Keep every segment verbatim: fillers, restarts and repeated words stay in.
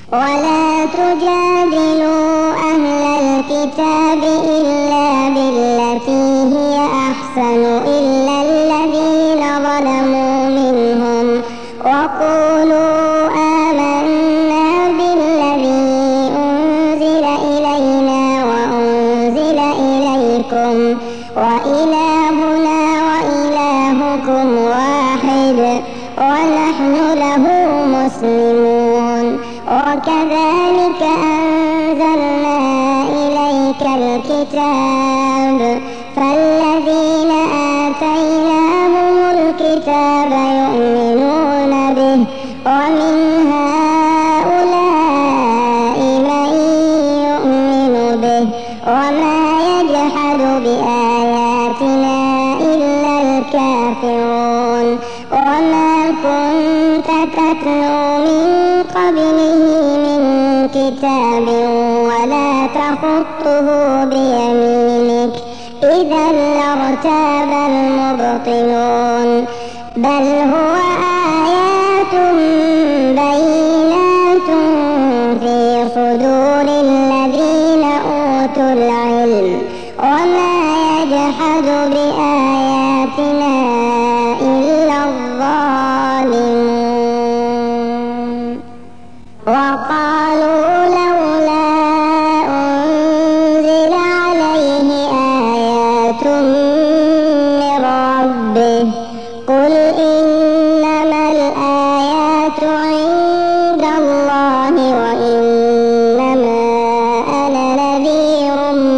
ولا تجادلوا أهل الكتاب إلا بالتي هي أحسن إلا الذين ظلموا منهم وقولوا آمنا بالذي أنزل إلينا وأنزل إليكم وإلهنا وإلهكم واحد ونحن له مسلمون. وكذلك أنزلنا إليك الكتاب فالذين آتيناهم الكتاب يؤمنون به ومن هؤلاء من يؤمن به وما يجحد بآياتنا إلا الكافرون. وما كنت تتلو من قبله من كتاب ولا تخطه بيمينك إذا لارتاب المبطلون. بل هو آيات بينات في صدور الذين أوتوا العلم وما يجحد بآياتنا إلا الظالمون. وقالوا لولا أنزل عليه آيات من ربه قل إنما الآيات عند الله وإنما أنا نذير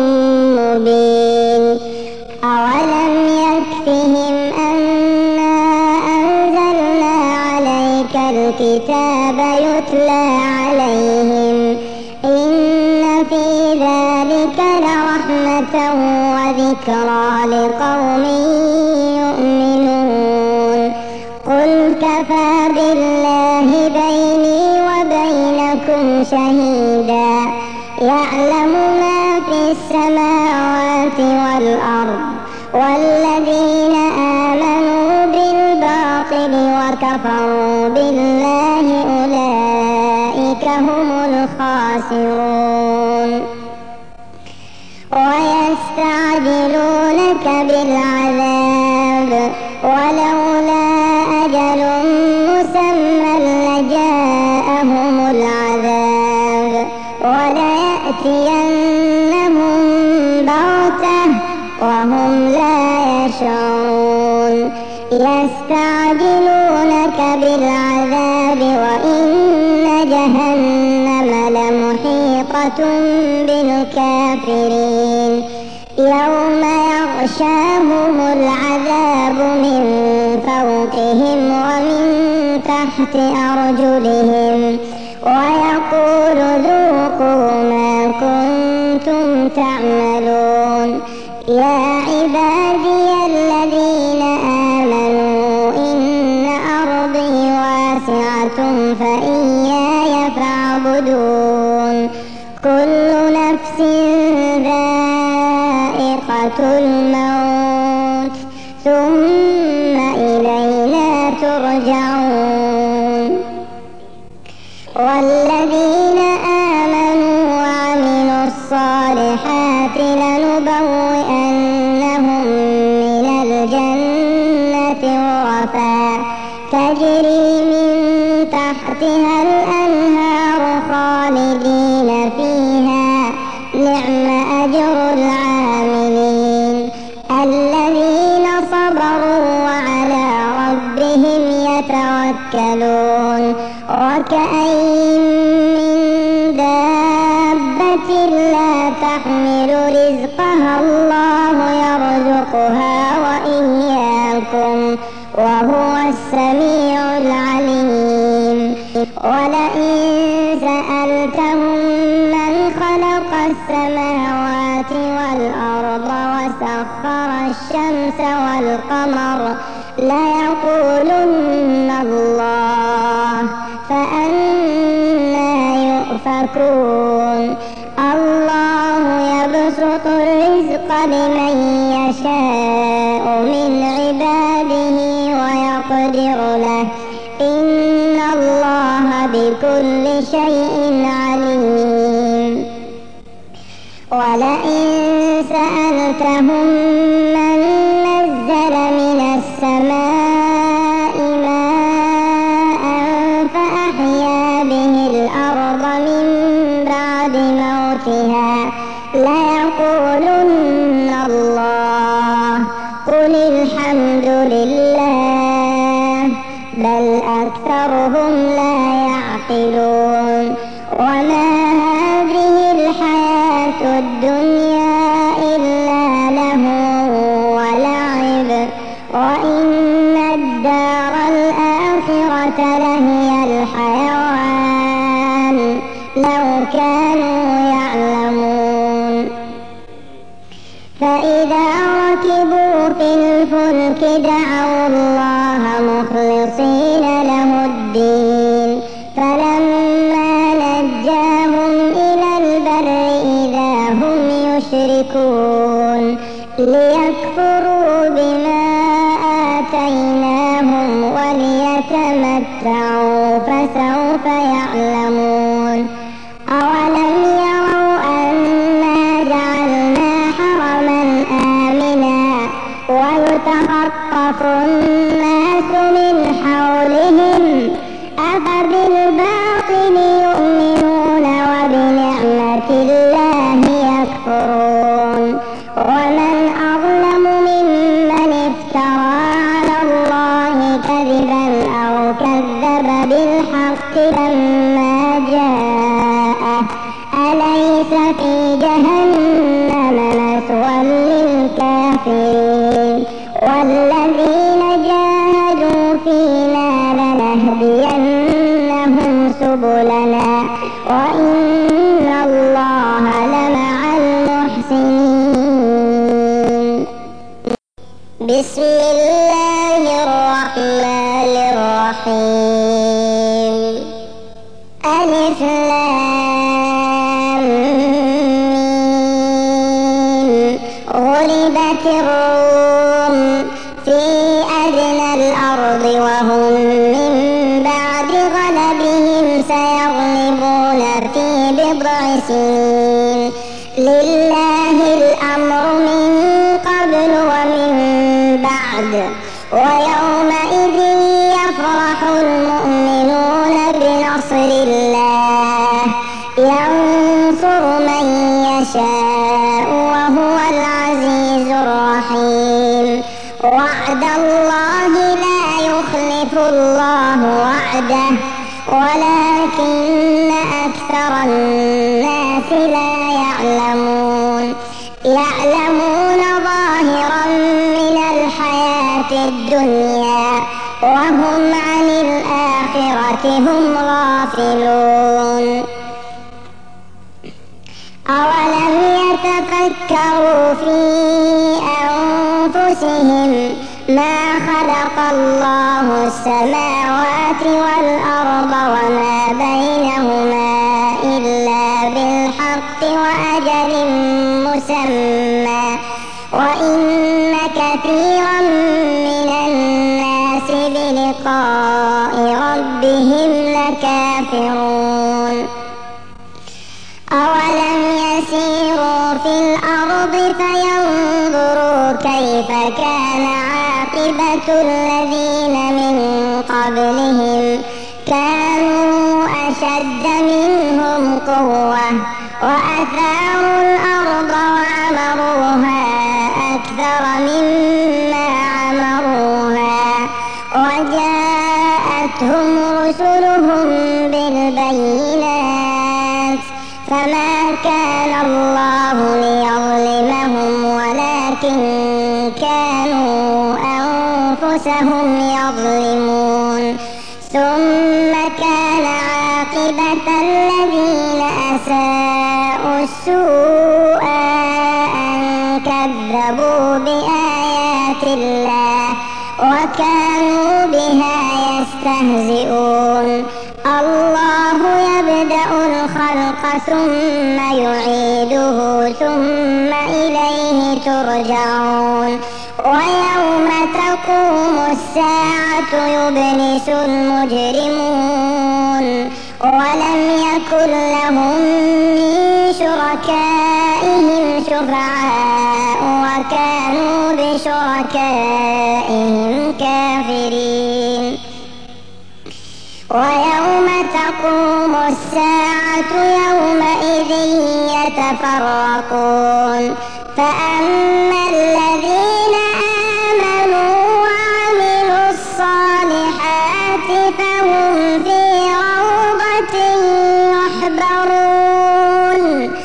مبين. أولم يكفهم أنا أنزلنا عليك الكتاب يتلى عليهم إن في ذلك لرحمة وذكرى لقوم يؤمنون. قل كفى بالله بيني وبينكم شهيدا يعلم ما في السماوات والأرض والذين آمنوا بالباطل وكفروا بالله أولئك هم الخاسرون. ويستعجلونك بالعذاب ولولا أجل مسمى لجاءهم العذاب وليأتينهم بغتة وهم لا يشعرون. يستعجلونك بالعذاب وإن جهنم لمحيطة بالكافرين. يوم يغشاهم العذاب من فوقهم ومن تحت أرجلهم ويقول ذوقوا ما كنتم تعملون. يا عبادي الذين آمنوا إن أرضي واسعة فإياي فاعبدون. كل نفس ذائقة الموت ثم إلينا ترجعون. والذين آمنوا وعملوا الصالحات لنبوئنهم من الجنة غرفا تجري من تحتها الأنهار خالدين فيها نعم أجر العاملين. الذين صبروا وعلى ربهم يتوكلون. وكأين من دابة لا تحمل رزقها الله يرزقها وإياكم وهو السميع العليم. ولئن سألتهم من خلق السماوات والأرض وسخر الشمس والقمر ليقولن الله فأنى يؤفكون. الله يبسط الرزق لمن يشاء من عباده ويقدر له إن الله بكل بكل شيء عليم. ولئن سألتهم من نزل من السماء ماء فأحيا به الأرض من بعد موتها ليقولن الله قل الحمد لله بل أكثرهم لا يعقلون. وما هذه الحياة الدنيا إلا لهو ولعب وإن الدار الآخرة لهي الحيوان لو كانوا يعلمون. فإذا ركبوا في الفلك دعوا الله مخلصين له الدين فلما نجاهم إلى البر إذا هم يشركون ليكفروا بما آتيناهم وليتمتعوا فسوف يعلمون. أولم يروا أنا جعلنا حرما آمنا ويتخطف الناس من حولهم أفبالباطل يؤمنون وبنعمة الله يكفرون. ومن أظلم ممن افترى على الله كذبا أو كذب بالحق لما جاءه أليس في جهنم مثوى للكافرين. والذين جاهدوا فينا لنهدينهم سبلنا وإن الله لمع المحسنين. بسم الله الرحمن الرحيم. ألف لام ميم. غلبت الروم في أدنى الأرض وهم من بعد غلبهم سيغلبون في بضع سنين. لله الأمر من قبل ومن بعد ويومئذ يفرح المؤمنون بنصر الله ينصر من يشاء وهو العزيز الرحيم. وعد الله لا يخلف الله وعده ولكن أكثر الناس لا يعلمون. يعلمون ظاهرا من الحياة الدنيا وهم عن الآخرة هم غافلون. أولم يتفكروا في أنفسهم ما خلق الله السماوات والأرض وما بينهما إلا بالحق وأجل مسمى وإن كثيرا من الناس بلقاء ربهم لكافرون. أولم يسيروا في الأرض فينظروا كيف كان عاقبة الذين من قبلهم كانوا أشد منهم قوة وأثاروا الأرض وعمروها أكثر مما عمروها وجاءتهم رسلهم بالبينات فما كان الله ليظلمهم ولكن كانوا أنفسهم يظلمون. ثم كان عاقبة الذين أساءوا السوء أن كذبوا بآيات الله وكانوا بها يستهزئون. الله يبدأ الخلق ثم يعيده ثم إليه ترجعون. ويوم تقوم الساعة يبلس المجرمون ولم يكن لهم من شركائهم شفعاء وكانوا بشركائهم كافرين. ويوم تقوم الساعة يومئذ يتفرقون فأما الذين آمنوا وعملوا الصالحات فهم في روضة يحبرون.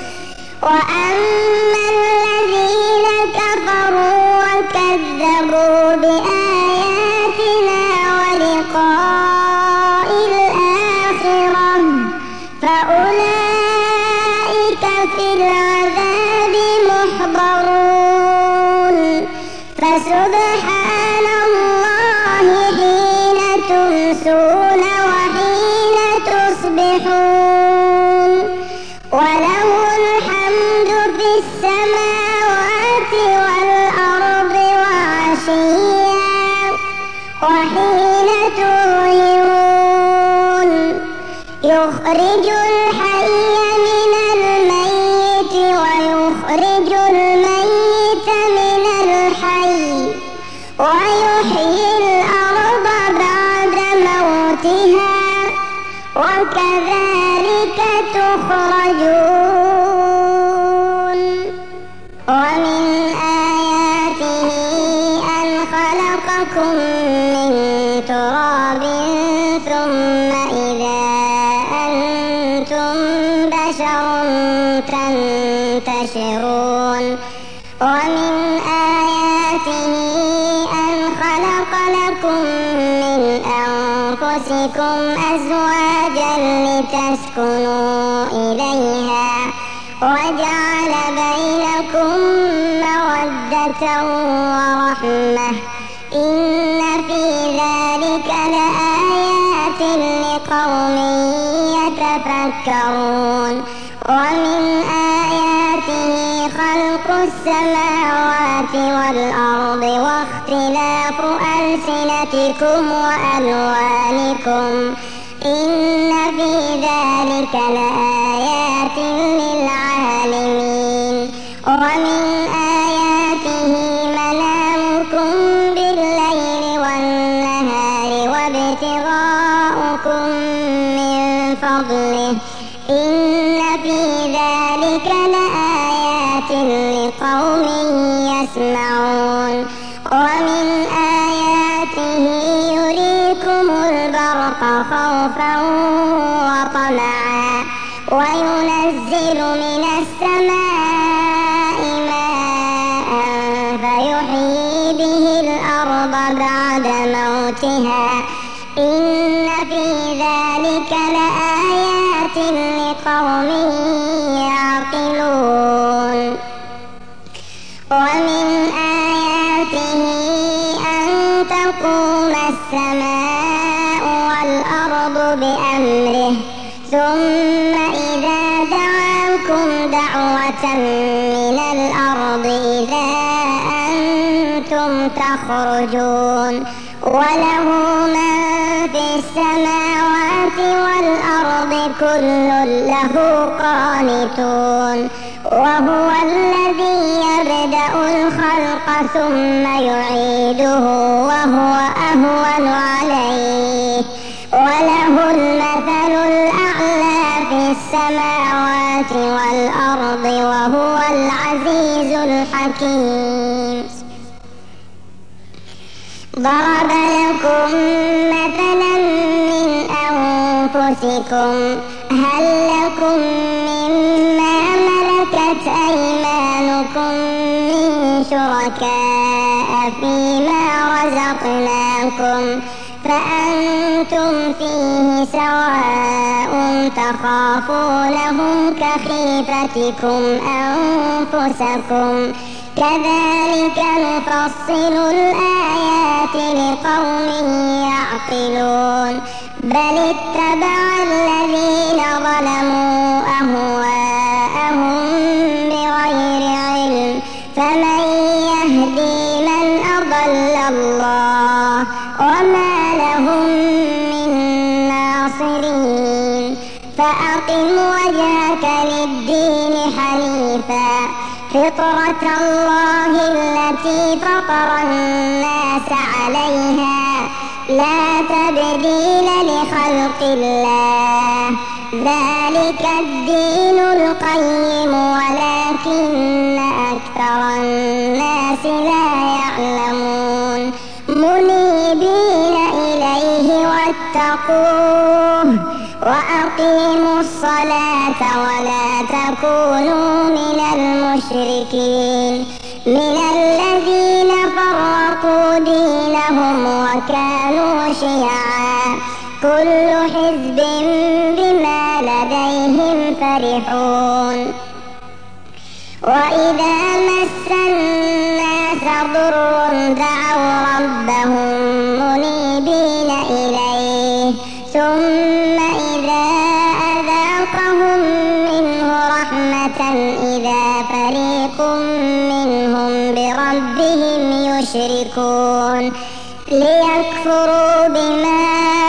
وأما الذين كفروا وكذبوا بآياتنا ولقاء الآخرة فأولئك في العذاب محضرون. فسبحان الله حين تمسون وحين تصبحون وله الحمد في السماوات والأرض وعشيا وحين تظهرون يخرج الحي من الميت ويخرج الميت من الحي ويحيي الأرض بعد موتها وكذلك تخرجون. ومن آياته أن خلقكم من تراب ثم إذا أنتم بشر تنتشرون. ومن آياته أن خلق لكم من أنفسكم أزواجا لتسكنوا إليها وجعل بينكم مودة ورحمة إن في ذلك لآيات لقوم يتفكرون. ومن آياته خلق السماوات والأرض واختلاف ألسنتكم وألوانكم إن في ذلك لآيات للعالمين. ومن آياته منامكم بالليل والنهار وابتغاؤكم من فضله إن في ذلك لآيات لقوم يسمعون. ومن آياته يريكم البرق خوفا وطمعا وينزل من السماء ماء فيحيي به الأرض بعد موتها إن في ذلك لآيات لقوم يعقلون. ومن آياته أن تقوم السماء والأرض بأمره ثم إذا دعاكم دعوة من الأرض إذا أنتم تخرجون. وله من في السماوات والأرض كل له قانتون. وهو الذي يبدأ الخلق ثم يعيده وهو أهون عليه وله المثل الأعلى في السماوات والأرض وهو العزيز الحكيم. ضرب لكم مثلا من أنفسكم هل لكم مما ملكت أيمانكم من شركاء فيما رزقناكم فأنتم فيه سواء تخافونهم كخيفتكم أنفسكم كذلك نفصل الآيات لقوم يعقلون. بل اتبع الذين ظلموا أهواءهم بغير علم فمن يهدي من أضل الله وما لهم من ناصرين. أقم وجهك للدين حنيفا فطرة الله التي فطر الناس عليها لا تبديل لخلق الله ذلك الدين القيم ولكن أكثر الناس لا يعلمون منيبين إليه واتقوه وأقيموا الصلاة ولا تكونوا من المشركين من الذين فرقوا دينهم وكانوا شيعا كل حزب بما لديهم فرحون وإذا مس الناس ضر دعوا ربهم منيبين إليه ثم إذا أذاقهم منه رحمة إذا فريق منهم بربهم يشركون ليكفروا بما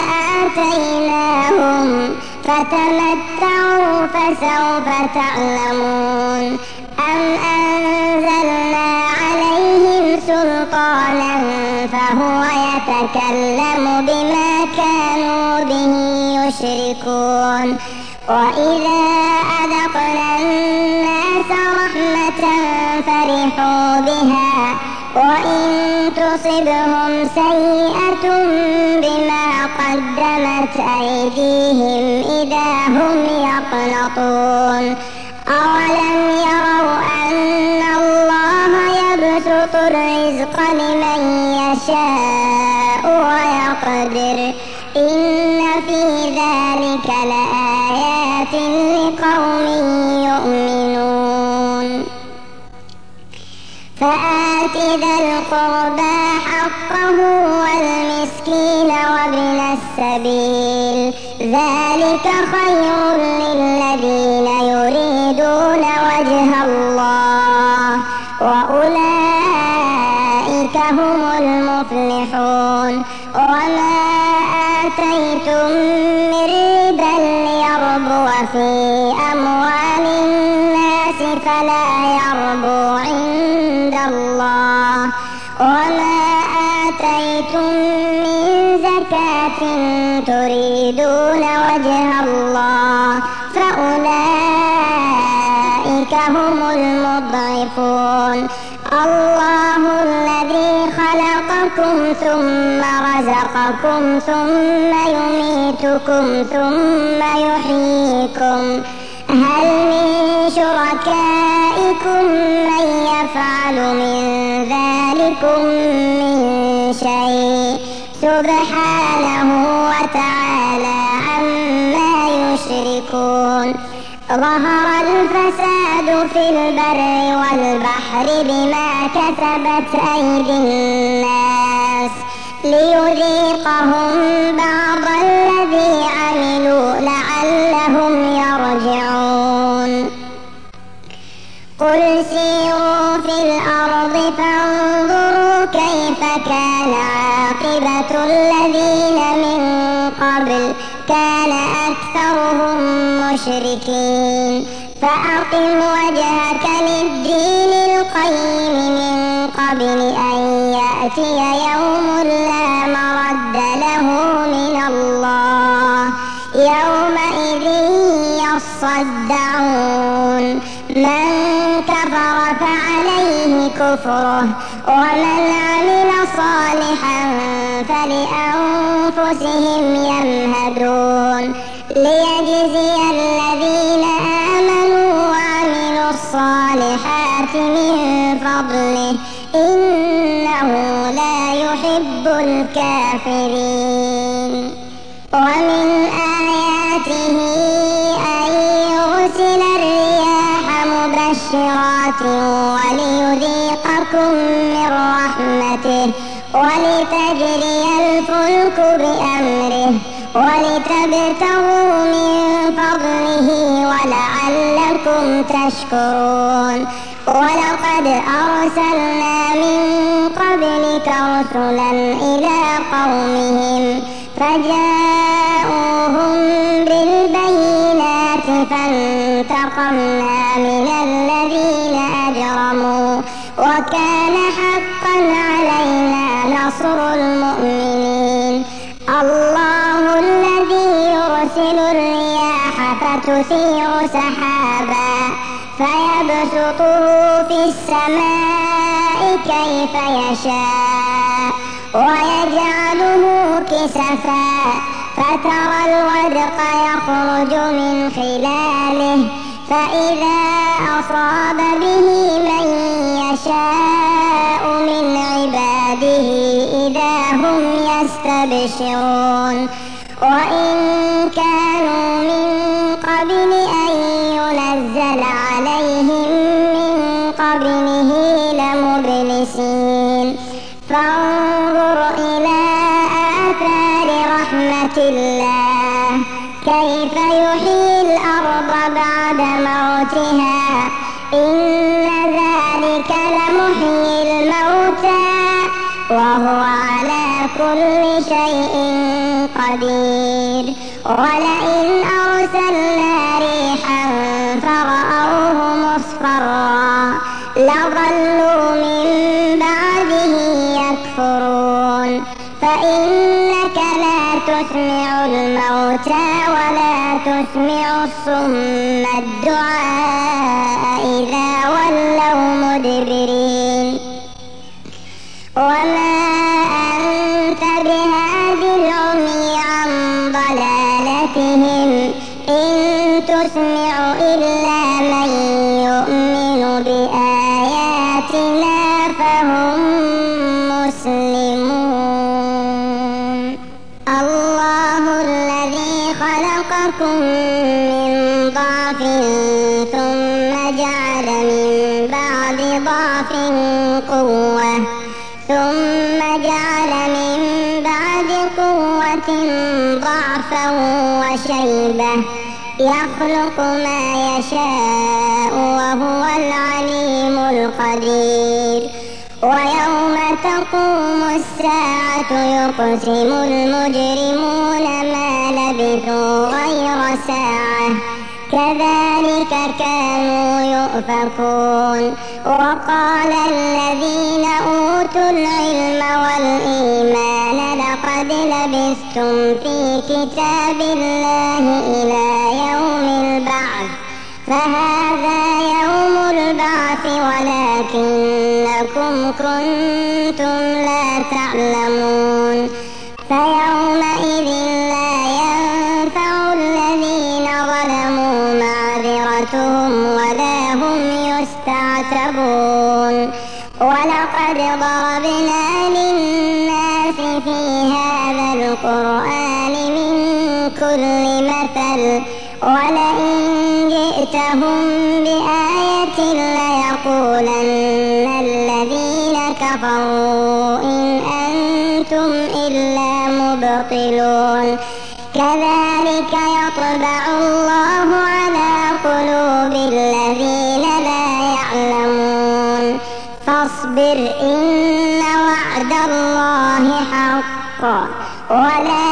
آتيناهم فتمتعوا فسوف تعلمون أم أنزلنا عليهم سلطانا فهو يتكلم بما كانوا به يشركون وإذا أذقنا الناس رحمة فرحوا بها وإن تصبهم سيئة بما قدمت أيديهم إذا هم يقنطون أولم يروا أن الله يبسط الرزق لمن يشاء ويقدر إن في ذلك لآيات لقوم يؤمنون فآت ذا القربى حقه والمسكين وابن السبيل ذلك خير للذين يريدون وجه الله وأولئك هم المفلحون وما آتيتم من ربا ليربو في أموال الناس فلا يربو عند الله وما آتيتم من زكاة تريدون وجه الله فأولئك هم المضعفون الله الذي خلقكم ثم رزقكم ثم يميتكم ثم يحييكم هل من شركائكم من يفعل من ذلكم من شيء سبحانه وتعالى عما يشركون ظهر الفساد في البر والبحر بما كسبت أيدي الناس ليذيقهم بعض الذي عملوا لعلهم يرجعون قل سيروا في الأرض فانظروا كيف كان عاقبة الذين من قبل كان أكثرهم مشركين فأقم وجهك للدين القيم من قبل أن يأتي يوم لا مرد له من الله يومئذ يصدعون من كفر فعليه كفره ومن عمل صالحا فلأنفسهم يمهدون ليجزي الذين آمنوا وعملوا الصالحات من فضله إنه لا يحب الكافرين ومن آياته أن يرسل الرياح مبشرات وليذيقكم من رحمته ولتجري الفلك بأمره ولتبتغوا من فضله ولعلكم تشكرون ولقد أرسلنا من قبلك رسلا إلى قومهم فجاءوهم بالبينات نصر المؤمنين. الله الذي يرسل الرياح فتثير سحابا فيبسطه في السماء كيف يشاء ويجعله كسفا فترى الودق يخرج من خلاله فإذا أصاب به من يشاء من عباده إذا هم يستبشرون. وإن كانوا من قبل أن ينزل عليهم من قبله لمبلسين. فانظر إلى آثار رحمة الله كيف يحيي الأرض بعد موتها إن ذلك لمحيي الموتى وهو على كل شيء قدير. ولئن أرسلنا ريحا فرأوه مصفرا لظلوا من بعده يكفرون. فإنك لا تسمع الموتى ولا تسمع الصم الدعاء إذا ولوا مدبرين. وما أنت بهاد العمي عن ضلالتهم إن تسمع إلا من يؤمن بآياتنا فهم مسلمون. الله الذي خلقكم من ضعف ثم جعل من بعد ضعف قوة ثم جعل من بعد قوة ضعفا وشيبة يخلق ما يشاء وهو العليم القدير. ويوم تقوم الساعة يقسم المجرمون ما لبثوا غير ساعة كذلك كانوا يؤفكون. وقال الذين أوتوا العلم والإيمان لقد لبثتم في كتاب الله إلى يوم البعث فهذا يوم البعث ولكنكم كنتم لا تعلمون. فيومئذ لا ينفع الذين ظلموا معذرتهم ولا هم يستعتبون. ولقد ضربنا للناس في هذا القرآن من كل مثل ولئن جئتهم بآية ليقولن الذين كفروا إن أنتم إلا مبطلون. كذلك يطبع الله على قلوب الذين لا يعلمون. فاصبر إن وعد الله حق ولا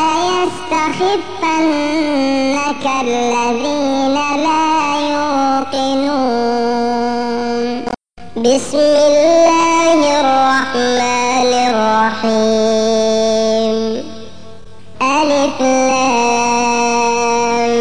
يستخفنك الذين لا يوقنون. بسم الله الرحمن الرحيم. ألف لام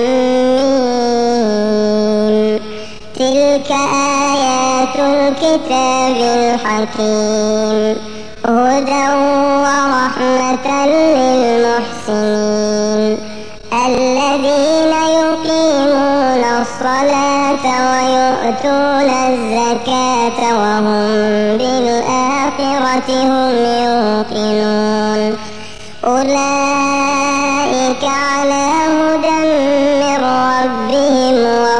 ميم. تلك آيات الكتاب الحكيم هدى ورحمة للمحسنين الذين يقيمون الصلاة ويؤتون الزكاة وهم بالآخرة هم يوقنون. أولئك على هدى من ربهم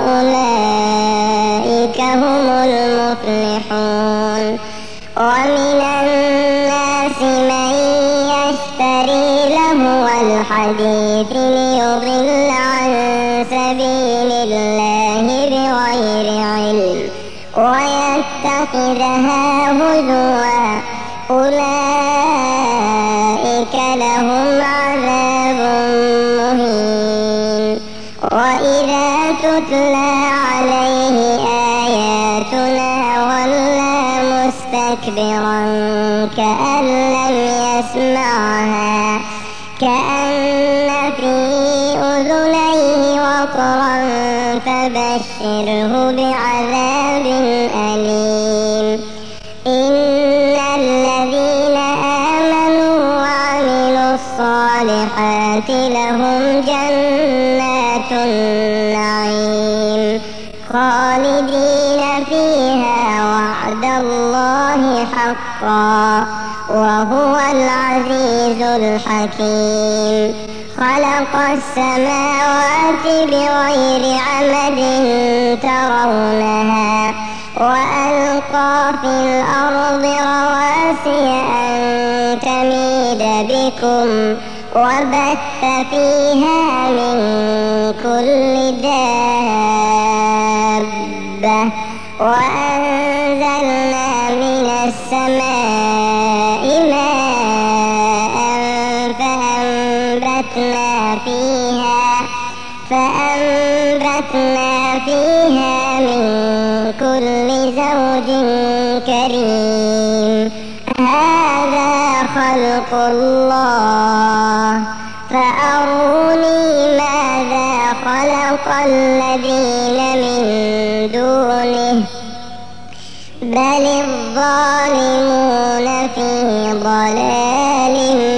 وأولئك هم المفلحون. ومن الناس من يشتري لهو الحديث ليضل عن سبيل الله بغير علم ويتخذها هزوا أولئك لهم عذاب مهين. وإذا تتلى عليه آياتنا ولى مستكبرا كأن لم يسمعها كأن في أذنيه وقرا فبشره بعذاب أليم. إن الذين آمنوا وعملوا الصالحات لهم جنات النعيم خالدين فيها وعد الله حقا وهو العزيز الحكيم. خلق السماوات بغير عمد ترونها وألقى في الأرض رواسي أن تميد بكم وبث فيها من كل دابة وأنزلنا من السماء ماء فأنبتنا فيها فأنبتنا فيها من كل زوج كريم. هذا خلق الله فأروني ماذا خلق الذين من دونه بل الظالمون في ضلال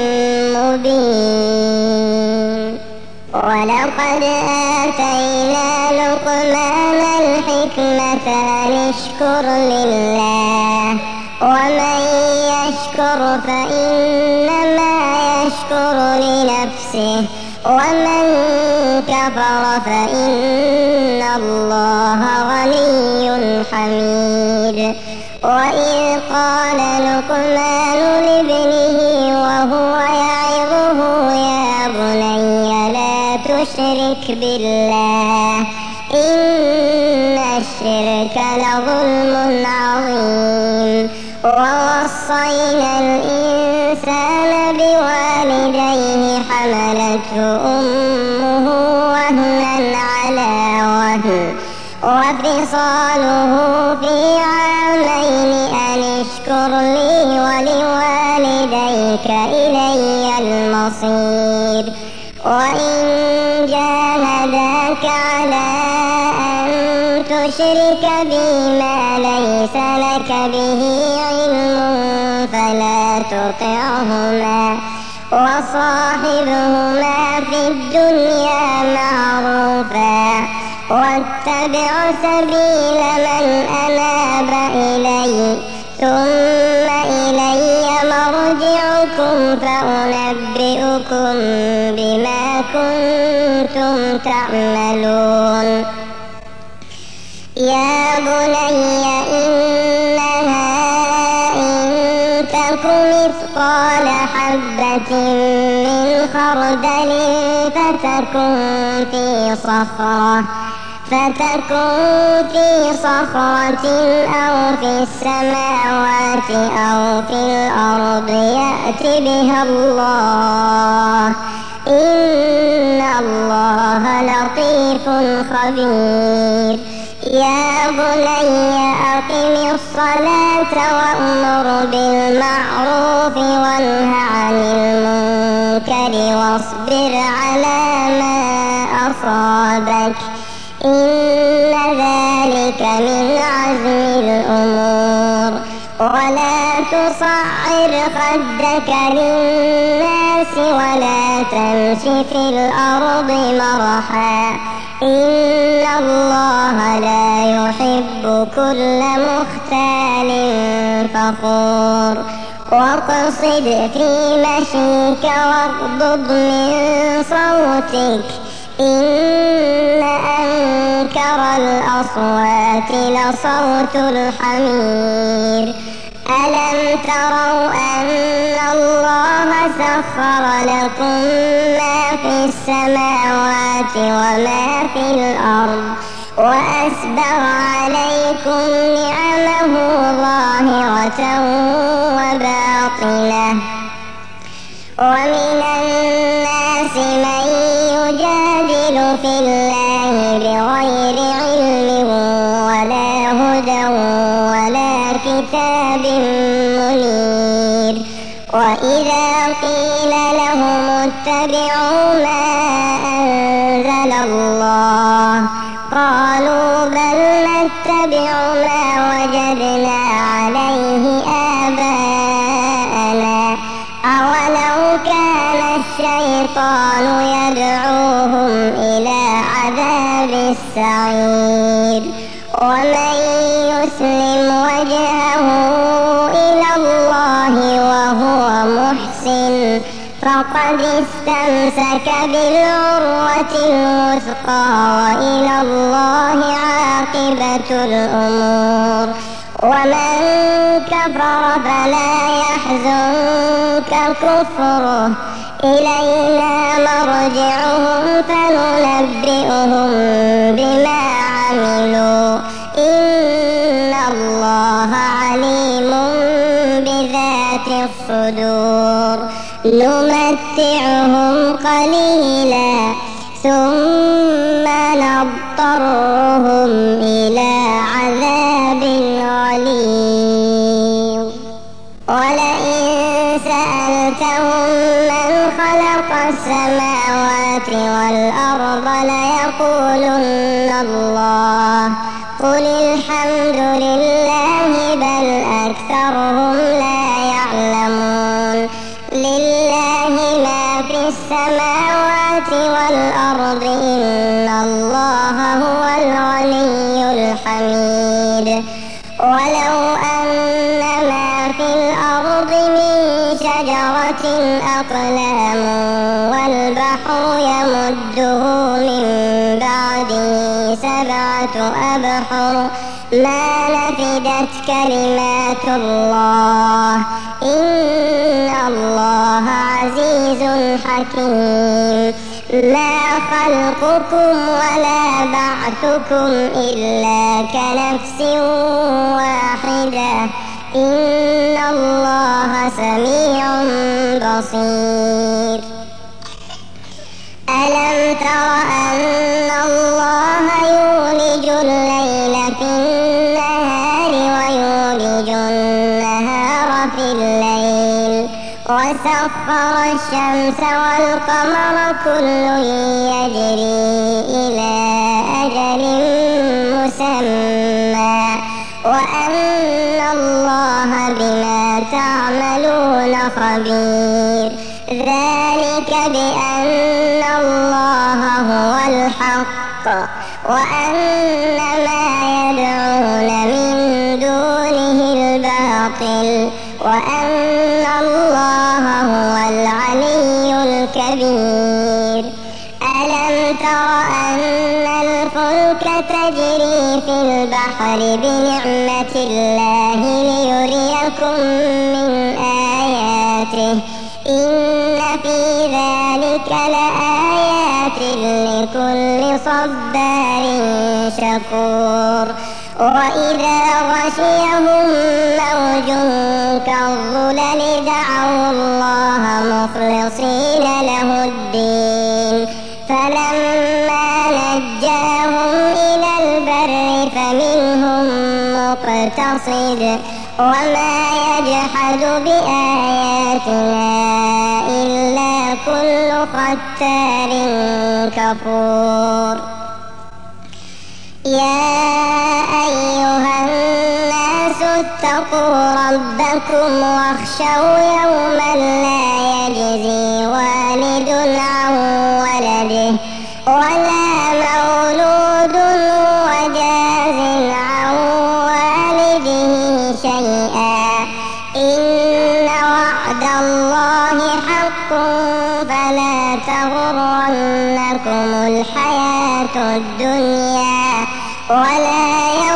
مبين. ولقد آتينا لقمان الحكمة أن اشكر لله ومن يشكر فإنما يشكر لنفسه ومن كفر فإن الله غني حميد. وإذ قال لقمان لابنه وهو يعظه يا بني لا تشرك بالله إن الشرك لظلم عظيم. ووصينا الإنسان بوالديه حملته أمه وهنا على وهن وفصاله في عامين أن اشكر لي ولوالديك إلي المصير. وإن جاهداك على أن تشرك بي ما ليس لك به علم فلا تطعهما وصاحبهما في الدنيا معروفا واتبع سبيل من أناب إلي ثم إلي مرجعكم فأنبئكم بما كنتم تعملون. يا بني إنها إن تك مثقال حبة من خردل فتكن في صخرة فتكن في صخرة أو في السماوات أو في الأرض يأت بها الله إن الله لطيف خبير. يا بني أقم الصلاة وأمر بالمعروف وانه عن المنكر واصبر على ما أصابك إن ذلك من عزم الأمور. ولا تصعر خدك للناس ولا تمش في الأرض مرحا إن الله لا يحب كل مختال فخور. واقصد في مشيك واغضض من صوتك إن أنكر الأصوات لصوت الحمير. ألم تروا أن الله سخر لكم ما في السماوات وما في الأرض وأسبغ عليكم نعمه ظاهرة وباطنة ومن الناس من يجادل في الله بغير علم ولا هدى ولا كتاب منير. وإذا وإذا قيل لهم اتبعوا ما أنزل الله قالوا بل نتبع ما وجدنا عليه آباءنا أولو كان الشيطان يدعوهم إلى عذاب السعير ومن يسلم وجهه إلى الله وهو محسن فقد استمسك بالعروة الوثقى وإلى الله عاقبة الأمور ومن كفر فلا يحزنك كفره إلينا مرجعهم فننبئهم بما عملوا إن الله عليم بذات الصدور نمتعهم قليلا ثم نضطرهم إلى عذاب غليظ ولئن سألتهم من خلق السماوات والأرض ليقولن الله قل الحمد لله بل أكثرهم لا يعلمون لله ما في السماوات والأرض إن الله هو الغني الحميد ولو أن ما في الأرض من شجرة أقلام والبحر يمده من بعده سبعة أبحر ما نفدت كلمات الله إن الله عزيز حكيم ما خلقكم ولا بعثكم إلا كنفس واحدة إن الله سميع بصير ألم تر أن الله يولج الليل في النهار ويولج النهار في الليل وسخر الشمس والقمر كل يجري إلى أجل مسمى وأن الله بما تعملون خبير ذلك بأن الله هو الحق وأن ما يدعون من دونه الباطل وأن الله هو العلي الكبير ألم تر أن الفلك تجري في البحر بنعمة الله ليريكم من آياته إن في ذلك لآيات لكل صبار شكور وإذا غشيهم موج كالظلل دعوا الله مخلصين له الدين فلما نجاهم إلى البر فمنهم مقتصد وما يجحد بآياتنا إلا كل ختار كفور يا أيها الناس اتقوا ربكم واخشوا يوما لا يجزي والد عن ولده ولا مولود هو جاز عن والده شيئا إن وعد الله حق فلا تغرنكم الحياة الدنيا ولا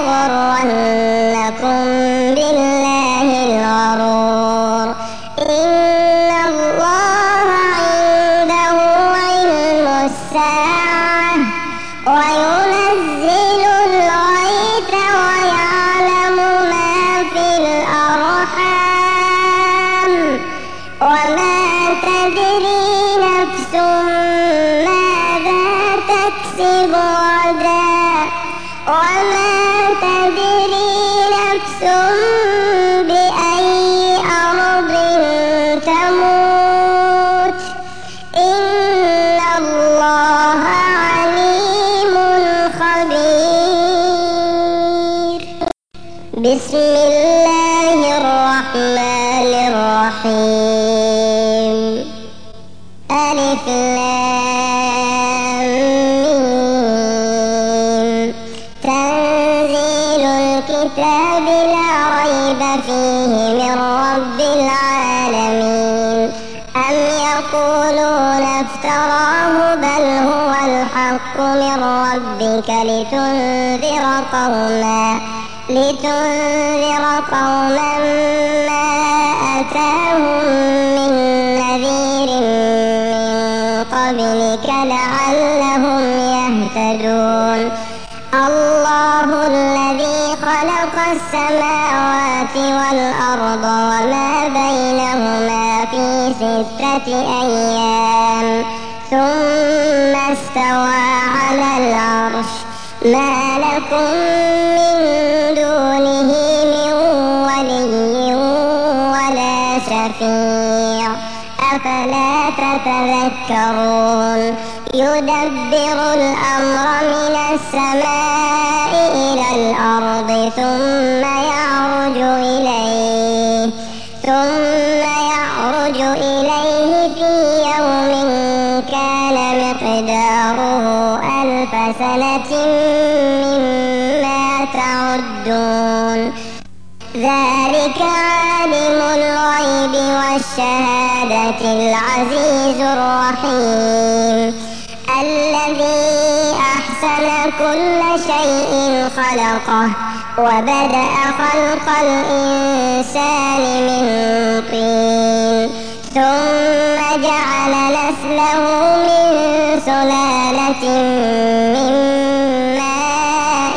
يغرنكم بالله الغرور إن الله عنده علم الساعة وينزل الغيث ويعلم ما في الأرحام وما تدري نفس ماذا تكسب غدا وما تدري نفس بأي أرض تموت بسم الله الرحمن الرحيم. ألف لام ميم. تنزيل الكتاب لا ريب فيه من رب العالمين. أم يقولون افتراه بل هو الحق من ربك لتنذر قوما لتنذر قوما ما أتاهم من نذير من قبلك لعلهم يهتدون. الله الذي خلق السماوات والأرض وما بينهما في ستة أيام ثم استوى على العرش. ما لكم من دونه من ولي ولا شفيع أفلا تتذكرون. يدبر الأمر من السماء إلى الأرض ثم يعرج إليه ثم يعرج إليه في يوم كان مقداره ألف سنة مما تعدون. ذلك عالم الغيب والشهادة العزيز الرحيم. الذي أحسن كل شيء خلقه وبدأ خلق الإنسان من طين ثم جعل نسله من سلالة من ماء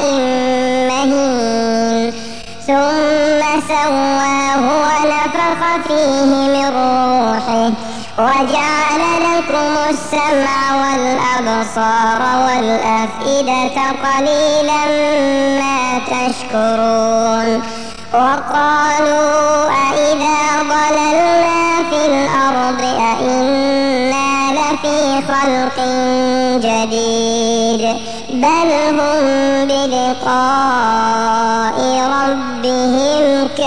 مهين ثم سواه ونفخ فيه من روحه وجعل لكم السمع والأبصار والأفئدة قليلا ما تشكرون. وقالوا أإذا ضللنا في الأرض أإنا لفي خلق جديد بل هم بلقاء ربهم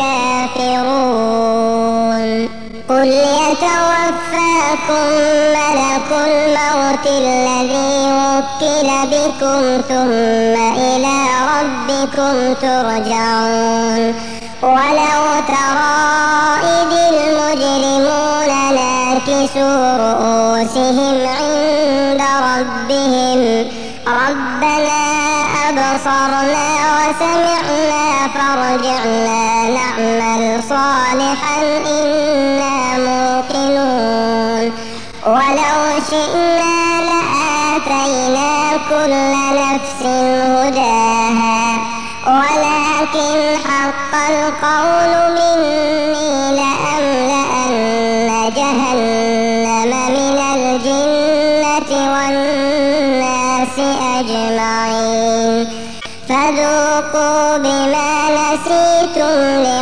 كافرون. قل يتوفاكم ملك الموت الذي وكل بكم ثم إلى ربكم ترجعون. ولو ترى إذ المجرمون ناكسوا رؤوسهم عند ربهم ربنا أبصرنا وسمعنا فارجعنا نعمل صالحا إنا موقنون. ولو شئنا لآتينا كل نفس هداها ولكن حق القول مني لأملأن جهنم من الجنة والناس أجمعين. فذوقوا بما نسيتم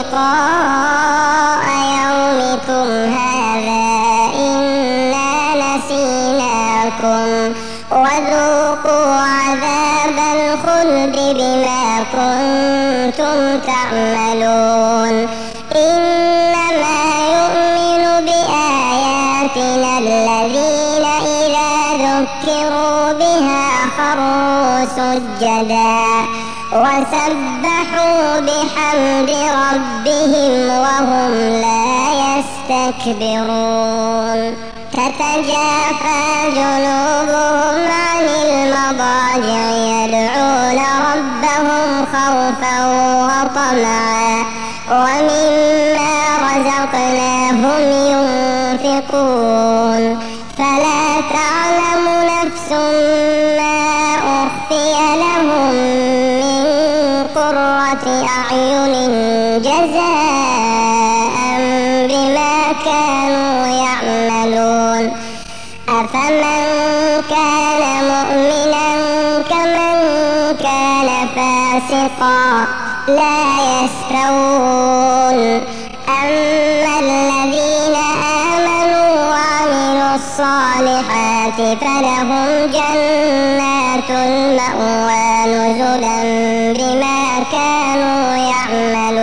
لقاء يومكم هذا إنا نسيناكم وذوقوا عذاب الخلد بما كنتم تعملون. إنما يؤمن بآياتنا الذين إذا ذكروا بها خروا سجدا وسبحوا بحمد ربهم وهم لا يستكبرون. تتجافى جنوبهم عن المضاجع يدعون ربهم خوفا وطمعا ومما رزقناهم ينفقون. فلا تعلم نفس ما أخفي لهم من قرة أعين جزاء بما كانوا يعملون. أفمن كان مؤمنا كمن كان فاسقا لا يستوون. أما الذين آمنوا وعملوا الصالحات فلهم جنات المأوى نزلا بما كانوا يعملون.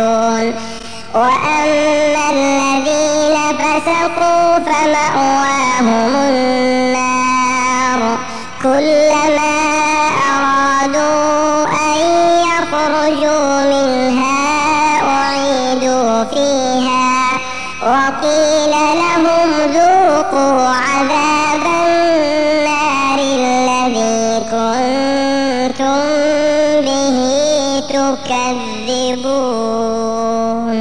فمأواهم النار كلما أرادوا أن يخرجوا منها أعيدوا فيها وقيل لهم ذوقوا عذاب النار الذي كنتم به تكذبون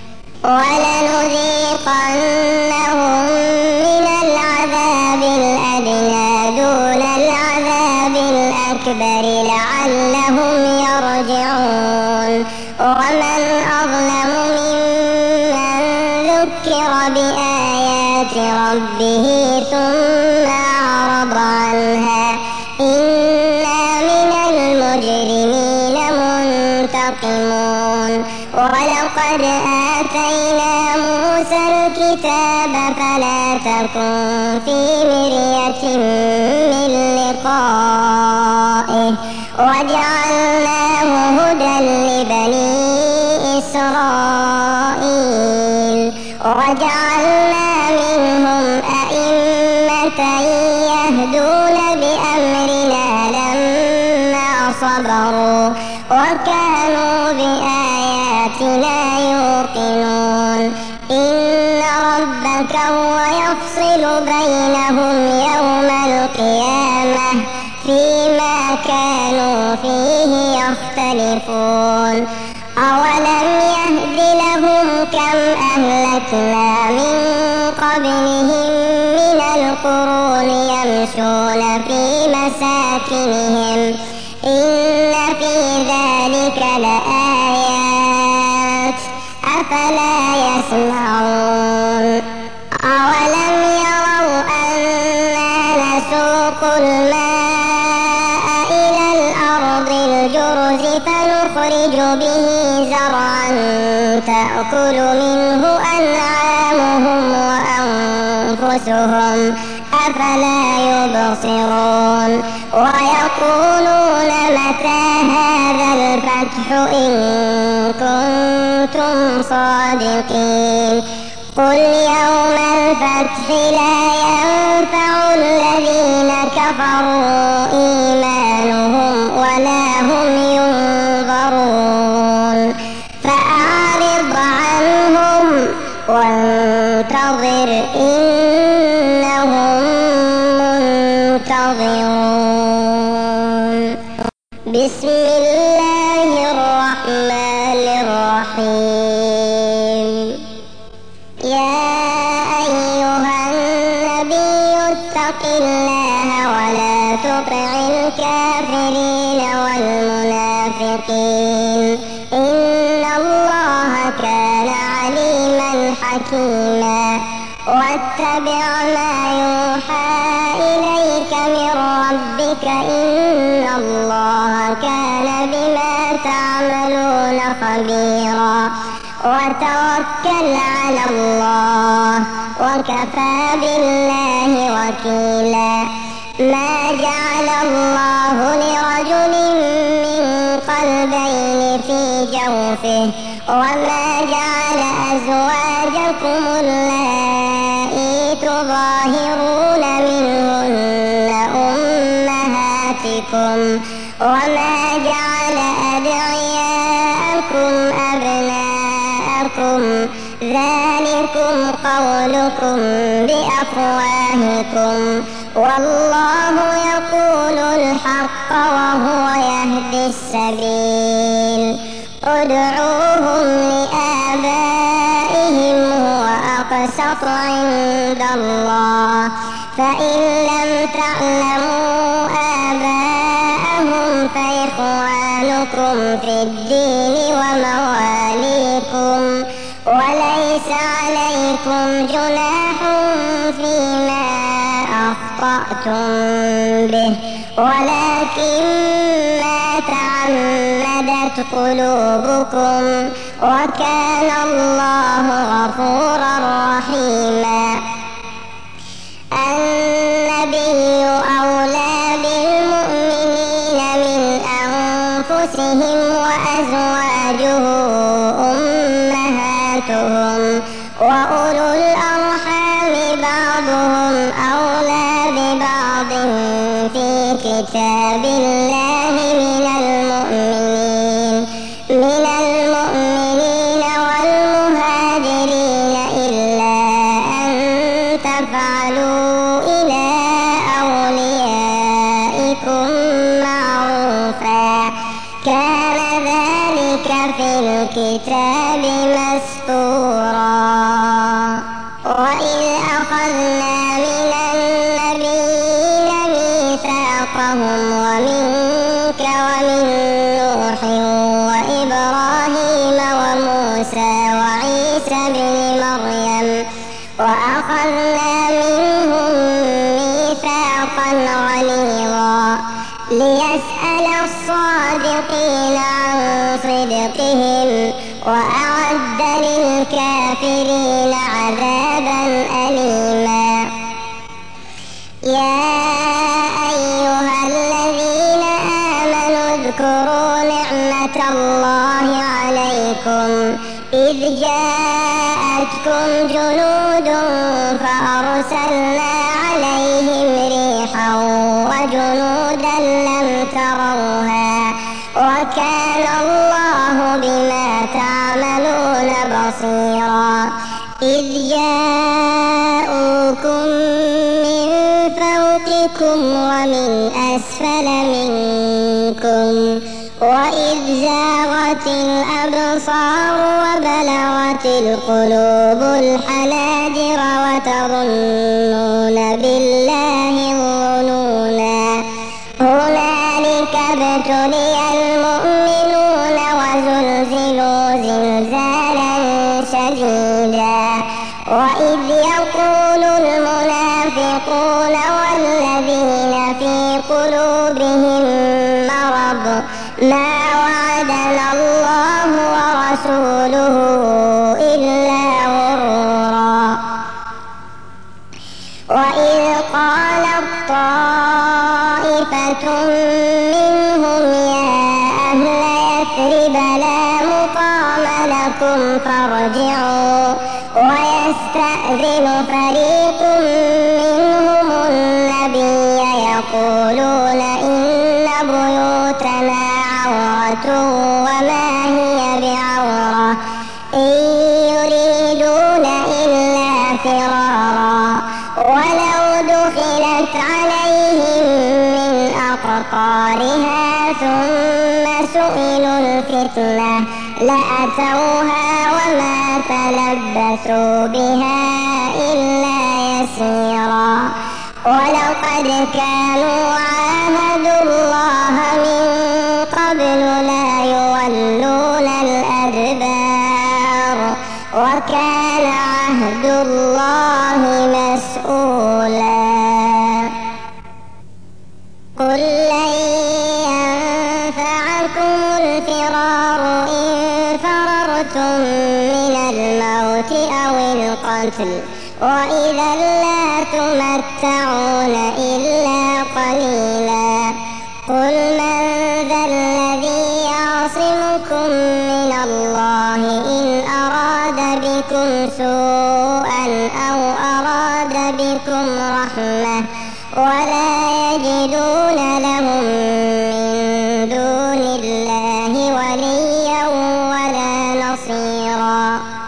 ولنذيقنهم من العذاب الأدنى دون العذاب الأكبر لعلهم يرجعون ومن أظلم ممن ذكر بآيات ربه ثم أعرض عنها إنا من المجرمين منتقمون ولقد آتينا موسى الكتاب فلا تكن في مرية من لقائه وجعلناه هدى لبني إسرائيل وجعلنا منهم أئمة يهدون بأمرنا لما صبروا وكانوا بآياتنا يوقنون إن ربك هو يفصل بينهم يوم القيامة فيما كانوا فيه يختلفون أولم يهد لهم كم أهلكنا من قبلهم من القرون يمشون في مساكنهم إن في ذلك لآيات أفلا يسمعون أولم يروا أنا نسوق الماء إلى الأرض الجرز فنخرج به زرعا تأكل منه أنعامهم وأنفسهم أفلا يبصرون ويقولون متى هذا الفتح إن كنتم صادقين قل يوم الفتح لا ينفع الذين كفروا إيمانهم ولا هم ينظرون فأعرض عنهم وانتظر إنهم منتظرون بسم الله الرحمن الرحيم يا أيها النبي اتق الله ولا تطع الكافرين والمنافقين إن الله كان عليما حكيما واتبع ما يوحى إليك من ربك إن الله كان بما تعملون خبيرا وتوكل على الله وكفى بالله وكيلا ما جعل الله لرجل من قلبين في جوفه وما جعل أزواجكم اللائي تظاهرون منهن أمهاتكم وما جعل أدعياءكم أبناءكم ذلكم قولكم بأفواهكم والله يقول الحق وهو يهدي السبيل ادعوهم لآبائهم هو أقسط عند الله فإن لم تعلموا آباءهم فإخوانكم في الدين ومواليكم وليس عليكم جناح فيما أخطأتم به ولكن ما تعمدت قلوبكم وكان الله غفورا رحيما النبي أولى بالمؤمنين من أنفسهم وأزواجه أمهاتهم وأولو الأرحام بعضهم كتاب الله من المؤمنين من المؤمنين والمهاجرين إلا أن تفعلوا إلى أوليائكم معروفا كان ذلك في الكتاب مسطورا. وإذ أخذنا من النبيين ميثاقهم ومنك ومن نوح وإبراهيم وموسى وعيسى بن مريم وأخذنا منهم ميثاقا غليظا ليسأل الصادقين عن صدقهم وأعد للكافرين عذابا أليما. يا أيها الذين آمنوا اذكروا نعمة الله عليكم إذ جاءتكم جنود فأرسلنا عليهم ريحا وجنودا لم تروها وكان الله بما تعملون بصيرا. إذ جاءوكم من فوقكم ومن أسفل منكم وإذ زاغت الأبصار وبلغت القلوب الحناجر وتظنون بالله الظنونا هنالك ابتلي المؤمنون وزلزلوا زلزالا شديدا. وإذ يقول المنافقون والذين في قلوبهم مرض ما وعدنا الله ورسوله إلا غرورا. وإذ قالت طائفة منهم يا أهل يثرب لا مقام لكم فارجعوا ويستأذن فريق منهم النبي يقولون إن بيوتنا عورة وما هي بعورة إن يريدون إلا فرارا ولو دخلت عليهم من أقطارها ثم سئلوا الفتنة لأتوها وما تلبثوا بها إلا يسيرا. ولقد كانوا عاهدوا الله من قبل لا يولون الأدبار وكان عهد الله مسؤولا. قل لن ينفعكم الفرار إن فررتم من الموت أو القتل وإذا لا تمتعون إلا قليلا. قل من ذا الذي يعصمكم من الله إن أراد بكم سوءا أو أراد بكم رحمة ولا يجدون لهم من دون الله وليا ولا نصيرا.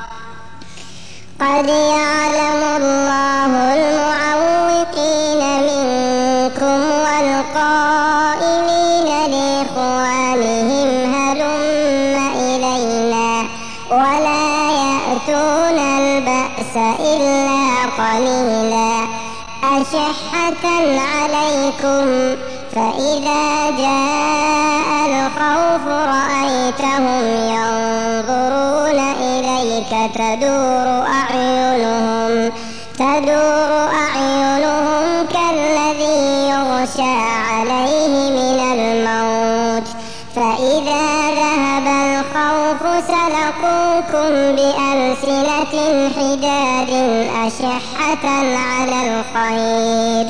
قد يعلم الله المعوقين منكم والقائلين لإخوانهم هلم إلينا ولا يأتون البأس إلا قليلا أشحة عليكم فإذا جاء الخوف رأيتهم ينظرون إليك تدور أعينهم تدور أعينهم كالذي يغشى عليه من الموت فإذا ذهب الخوف سلقوكم بألسنة حداد أشحة على الخير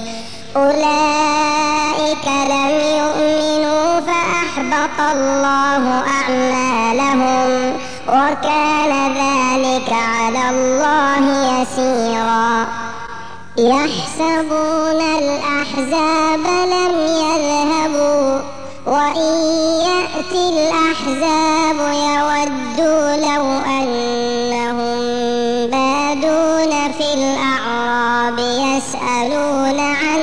أولئك لم يؤمنوا فأحبط الله أعمالهم وكان ذلك على الله يسيرا. يحسبون الأحزاب لم يذهبوا وإن يأتي الأحزاب يودوا لو أنهم بادون في الأعراب يسألون عن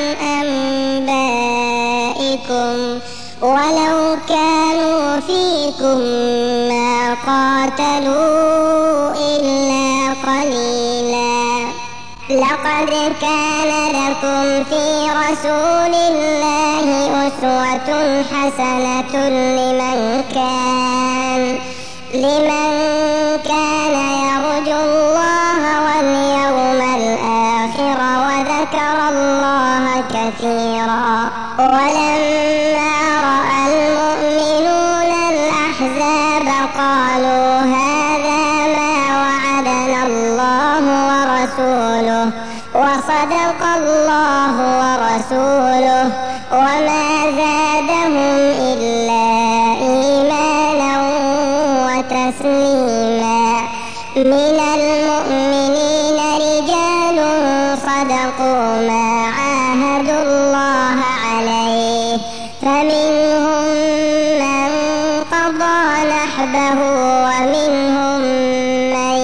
أنبائكم ولو كانوا فيكم ما قاتلوا إلا قليلا. لقد كان لكم في رسول الله أسوة حسنة لمن كان لمن كان يرجو الله واليوم الآخر وذكر الله كثيرا. ولما رأى المؤمنون الأحزاب قالوا هذا ما وعدنا الله ورسوله وصدق الله ورسوله وما زادهم إلا إيمانا وتسليما. من المؤمنين رجال صدقوا ما عاهدوا الله عليه فمنهم من قضى نحبه ومنهم من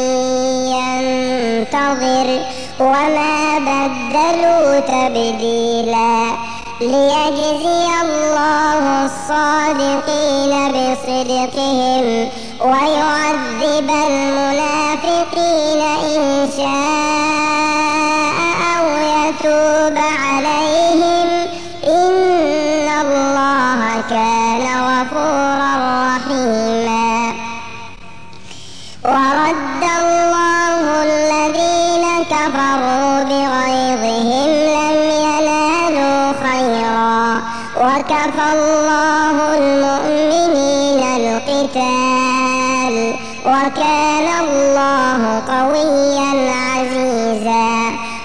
ينتظر وما بدلوا تبديلا. ليجزي الله الصادقين بصدقهم ويعذب المنافقين إن شاء أو يتوب عليهم إن الله كان غفورا رحيما. ورد الله الذين كفروا بغيظهم لم ينالوا خيرا وكفى الله المؤمنين القتال وكان الله قويا عزيزا.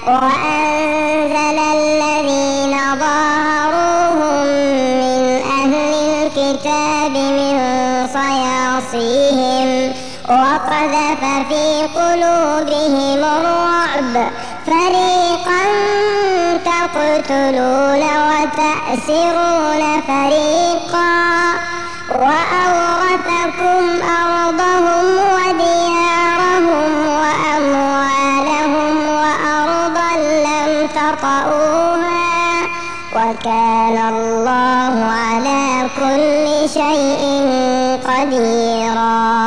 وأنزل الذين ظاهروهم من أهل الكتاب من صياصيهم وقذف في قلوبهم الرعب فريقا تقتلون وتأسرون فريقا وأورثكم أرضهم وديارهم وأموالهم وأرضا لم تطئوها وكان الله على كل شيء قديرا.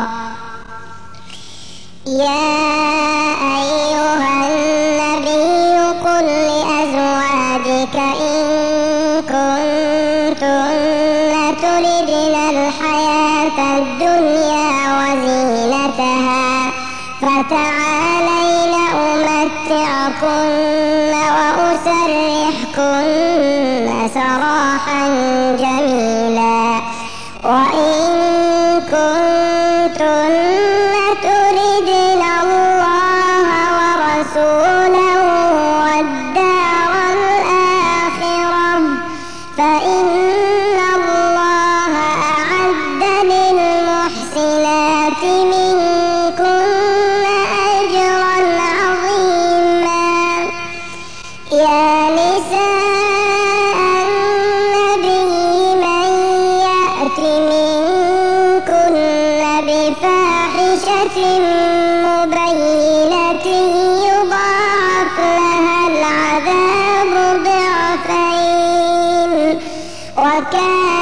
يا أيها النبي قل لأزواجك إن كنتن تردن الحياة الدنيا وزينتها فتعالين أمتعكن وأسرحكن سراحا جميلا. وإن كنتن تردن الله ورسوله والدار الآخرة فإن الله أعد للمحسنات منكن أجرا عظيما. يا نساء النبي من يأت منكن بفاحشة مبينة يضاعف لها العذاب ضعفين وكان